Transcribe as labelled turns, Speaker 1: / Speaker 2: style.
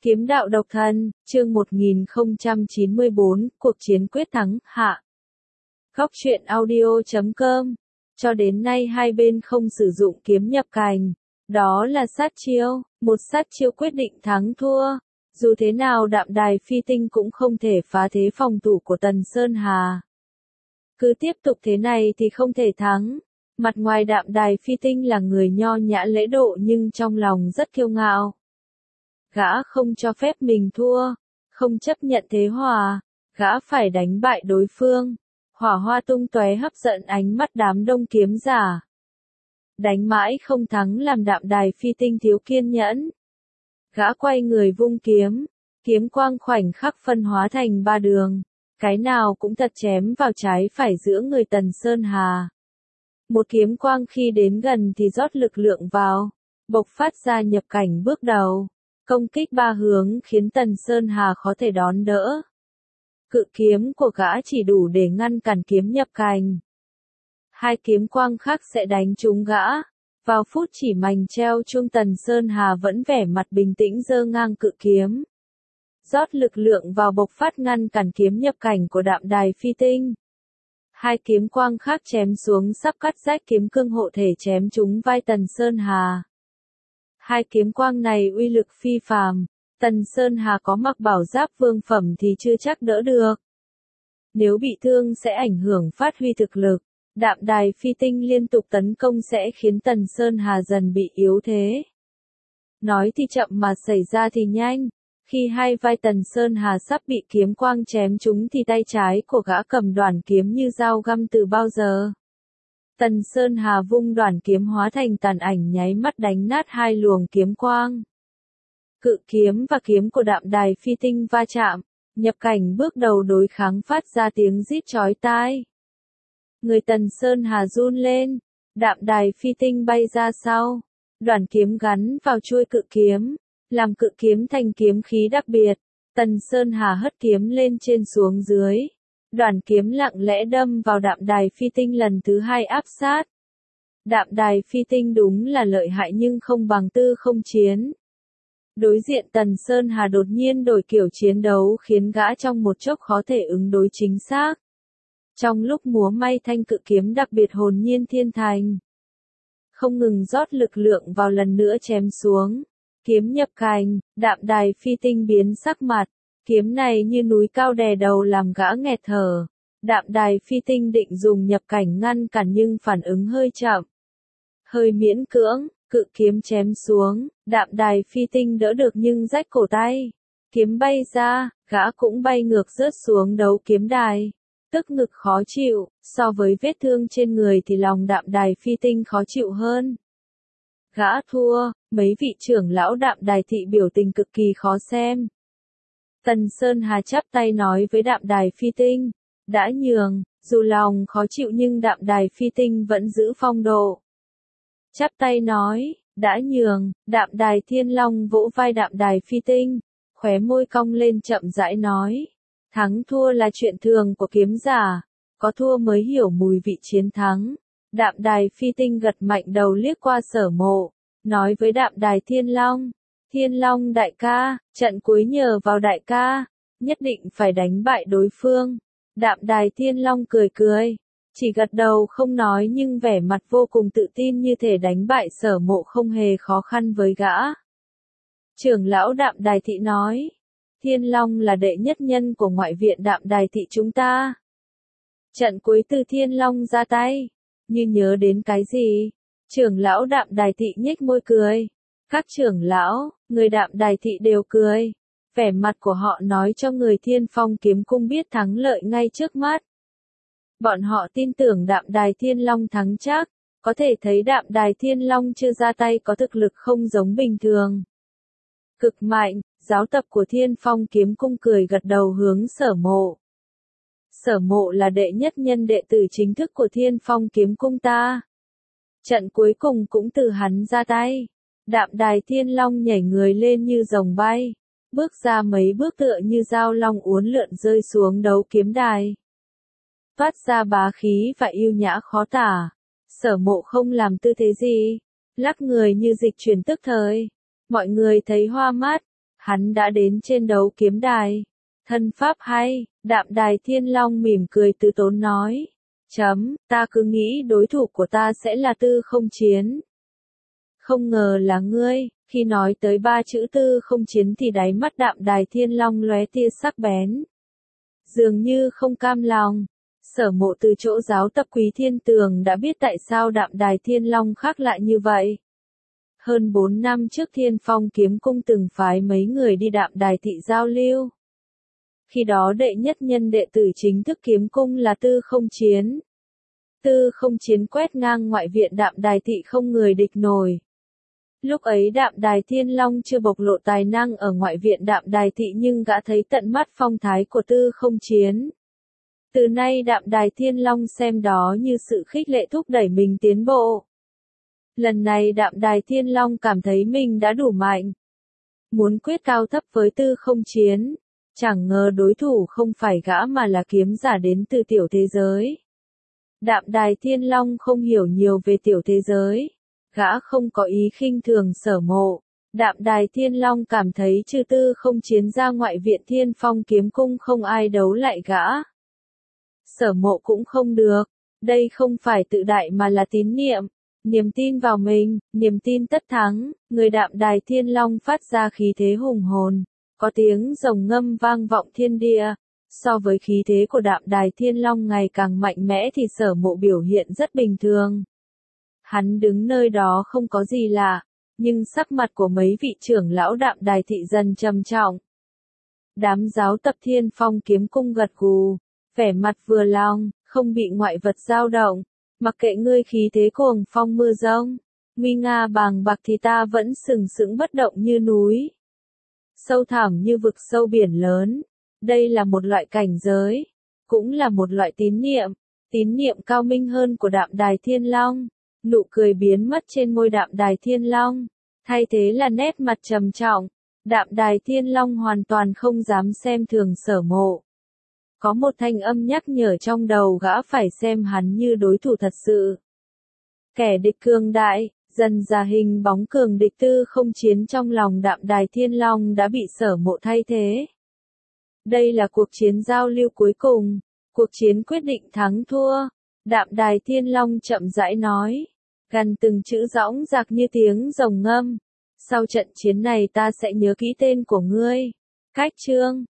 Speaker 1: Kiếm đạo độc thân, chương 1094, cuộc chiến quyết thắng, hạ. Góc truyện audio.com. Cho đến nay hai bên không sử dụng kiếm nhập cành. Đó là sát chiêu, một sát chiêu quyết định thắng thua. Dù thế nào Đạm Đài Phi Tinh cũng không thể phá thế phòng thủ của Tần Sơn Hà. Cứ tiếp tục thế này thì không thể thắng. Mặt ngoài Đạm Đài Phi Tinh là người nho nhã lễ độ nhưng trong lòng rất kiêu ngạo. Gã không cho phép mình thua, không chấp nhận thế hòa, gã phải đánh bại đối phương. Hỏa hoa tung tóe hấp dẫn ánh mắt đám đông kiếm giả. Đánh mãi không thắng làm Đạm Đài Phi Tinh thiếu kiên nhẫn. Gã quay người vung kiếm, kiếm quang khoảnh khắc phân hóa thành ba đường, cái nào cũng thật chém vào trái phải giữa người Tần Sơn Hà. Một kiếm quang khi đến gần thì rót lực lượng vào, bộc phát ra nhập cảnh bước đầu. Công kích ba hướng khiến Tần Sơn Hà khó thể đón đỡ. Cự kiếm của gã chỉ đủ để ngăn cản kiếm nhập cành. Hai kiếm quang khác sẽ đánh trúng gã. Vào phút chỉ mảnh treo chuông Tần Sơn Hà vẫn vẻ mặt bình tĩnh giơ ngang cự kiếm. Rót lực lượng vào bộc phát ngăn cản kiếm nhập cảnh của Đạm Đài Phi Tinh. Hai kiếm quang khác chém xuống sắp cắt rách kiếm cương hộ thể chém trúng vai Tần Sơn Hà. Hai kiếm quang này uy lực phi phàm, Tần Sơn Hà có mặc bảo giáp vương phẩm thì chưa chắc đỡ được. Nếu bị thương sẽ ảnh hưởng phát huy thực lực, Đạm Đài Phi Tinh liên tục tấn công sẽ khiến Tần Sơn Hà dần bị yếu thế. Nói thì chậm mà xảy ra thì nhanh, khi hai vai Tần Sơn Hà sắp bị kiếm quang chém trúng thì tay trái của gã cầm đoản kiếm như dao găm từ bao giờ. Tần Sơn Hà vung đoản kiếm hóa thành tàn ảnh nháy mắt đánh nát hai luồng kiếm quang. Cự kiếm và kiếm của Đạm Đài Phi Tinh va chạm, nhập cảnh bước đầu đối kháng phát ra tiếng rít chói tai. Người Tần Sơn Hà run lên, Đạm Đài Phi Tinh bay ra sau, đoản kiếm gắn vào chuôi cự kiếm, làm cự kiếm thành kiếm khí đặc biệt. Tần Sơn Hà hất kiếm lên trên xuống dưới. Đoản kiếm lặng lẽ đâm vào Đạm Đài Phi Tinh lần thứ hai áp sát. Đạm Đài Phi Tinh đúng là lợi hại nhưng không bằng tư không chiến. Đối diện Tần Sơn Hà đột nhiên đổi kiểu chiến đấu khiến gã trong một chốc khó thể ứng đối chính xác. Trong lúc múa may thanh cự kiếm đặc biệt hồn nhiên thiên thành. Không ngừng rót lực lượng vào lần nữa chém xuống. Kiếm nhập cành, Đạm Đài Phi Tinh biến sắc mặt. Kiếm này như núi cao đè đầu làm gã nghẹt thở. Đạm Đài Phi Tinh định dùng nhập cảnh ngăn cản nhưng phản ứng hơi chậm. Hơi miễn cưỡng, cự kiếm chém xuống, Đạm Đài Phi Tinh đỡ được nhưng rách cổ tay. Kiếm bay ra, gã cũng bay ngược rớt xuống đấu kiếm đài. Tức ngực khó chịu, so với vết thương trên người thì lòng Đạm Đài Phi Tinh khó chịu hơn. Gã thua, mấy vị trưởng lão Đạm Đài thị biểu tình cực kỳ khó xem. Tần Sơn Hà chắp tay nói với Đạm Đài Phi Tinh, đã nhường, dù lòng khó chịu nhưng Đạm Đài Phi Tinh vẫn giữ phong độ. Chắp tay nói, đã nhường, Đạm Đài Thiên Long vỗ vai Đạm Đài Phi Tinh, khóe môi cong lên chậm rãi nói, thắng thua là chuyện thường của kiếm giả, có thua mới hiểu mùi vị chiến thắng. Đạm Đài Phi Tinh gật mạnh đầu liếc qua Sở Mộ, nói với Đạm Đài Thiên Long, Thiên Long đại ca, trận cuối nhờ vào đại ca, nhất định phải đánh bại đối phương. Đạm Đài Thiên Long cười cười, chỉ gật đầu không nói nhưng vẻ mặt vô cùng tự tin như thể đánh bại Sở Mộ không hề khó khăn với gã. Trưởng lão Đạm Đài thị nói, Thiên Long là đệ nhất nhân của ngoại viện Đạm Đài thị chúng ta. Trận cuối từ Thiên Long ra tay, như nhớ đến cái gì? Trưởng lão Đạm Đài thị nhếch môi cười. Các trưởng lão, người Đạm Đài thị đều cười. Vẻ mặt của họ nói cho người Thiên Phong kiếm cung biết thắng lợi ngay trước mắt. Bọn họ tin tưởng Đạm Đài Thiên Long thắng chắc, có thể thấy Đạm Đài Thiên Long chưa ra tay có thực lực không giống bình thường. Cực mạnh, giáo tập của Thiên Phong kiếm cung cười gật đầu hướng Sở Mộ. Sở Mộ là đệ nhất nhân đệ tử chính thức của Thiên Phong kiếm cung ta. Trận cuối cùng cũng từ hắn ra tay. Đạm Đài Thiên Long nhảy người lên như rồng bay, bước ra mấy bước tựa như dao long uốn lượn rơi xuống đấu kiếm đài. Phát ra bá khí và yêu nhã khó tả. Sở Mộ không làm tư thế gì, lắc người như dịch chuyển tức thời. Mọi người thấy hoa mắt, Hắn đã đến trên đấu kiếm đài. Thân pháp hay, Đạm Đài Thiên Long mỉm cười từ tốn nói. Ta cứ nghĩ đối thủ của ta sẽ là Tư Không Chiến. Không ngờ là ngươi, khi nói tới ba chữ Tư Không Chiến thì đáy mắt Đạm Đài Thiên Long lóe tia sắc bén. Dường như không cam lòng. Sở Mộ từ chỗ giáo tập Quý Thiên Tường đã biết tại sao Đạm Đài Thiên Long khác lạ như vậy. Hơn 4 năm trước Thiên Phong Kiếm Cung từng phái mấy người đi Đạm Đài thị giao lưu. Khi đó đệ nhất nhân đệ tử chính thức kiếm cung là Tư Không Chiến. Tư Không Chiến quét ngang ngoại viện Đạm Đài thị không người địch nổi. Lúc ấy Đạm Đài Thiên Long chưa bộc lộ tài năng ở ngoại viện Đạm Đài thị nhưng gã thấy tận mắt phong thái của Tư Không Chiến. Từ nay Đạm Đài Thiên Long xem đó như sự khích lệ thúc đẩy mình tiến bộ. Lần này Đạm Đài Thiên Long cảm thấy mình đã đủ mạnh. Muốn quyết cao thấp với Tư Không Chiến. Chẳng ngờ đối thủ không phải gã mà là kiếm giả đến từ tiểu thế giới. Đạm Đài Thiên Long không hiểu nhiều về tiểu thế giới. Gã không có ý khinh thường Sở Mộ. Đạm Đài Thiên Long cảm thấy trừ Tư Không Chiến ra ngoại viện Thiên Phong Kiếm Cung không ai đấu lại gã. Sở Mộ cũng không được. Đây không phải tự đại mà là tín niệm. Niềm tin vào mình, niềm tin tất thắng. Người Đạm Đài Thiên Long phát ra khí thế hùng hồn. Có tiếng rồng ngâm vang vọng thiên địa. So với khí thế của Đạm Đài Thiên Long ngày càng mạnh mẽ thì Sở Mộ biểu hiện rất bình thường. Hắn đứng nơi đó không có gì lạ, nhưng sắc mặt của mấy vị trưởng lão Đạm Đài thị dần trầm trọng. Đám giáo tập Thiên Phong Kiếm Cung gật gù, vẻ mặt vừa lòng, không bị ngoại vật dao động. Mặc kệ ngươi khí thế cuồng phong mưa rông, nguy nga bàng bạc thì ta vẫn sừng sững bất động như núi. Sâu thẳm như vực sâu biển lớn. Đây là một loại cảnh giới, cũng là một loại tín niệm cao minh hơn của Đạm Đài Thiên Long. Nụ cười biến mất trên môi Đạm Đài Thiên Long, thay thế là nét mặt trầm trọng. Đạm Đài Thiên Long hoàn toàn không dám xem thường Sở Mộ. Có một thanh âm nhắc nhở trong đầu gã phải xem hắn như đối thủ thật sự. Kẻ địch cường đại, dần ra hình bóng cường địch Tư Không Chiến trong lòng Đạm Đài Thiên Long đã bị Sở Mộ thay thế. Đây là cuộc chiến giao lưu cuối cùng, cuộc chiến quyết định thắng thua. Đạm Đài Thiên Long chậm rãi nói, gần từng chữ dõng dạc như tiếng rồng ngâm. Sau trận chiến này ta sẽ nhớ kỹ tên của ngươi. Cách chương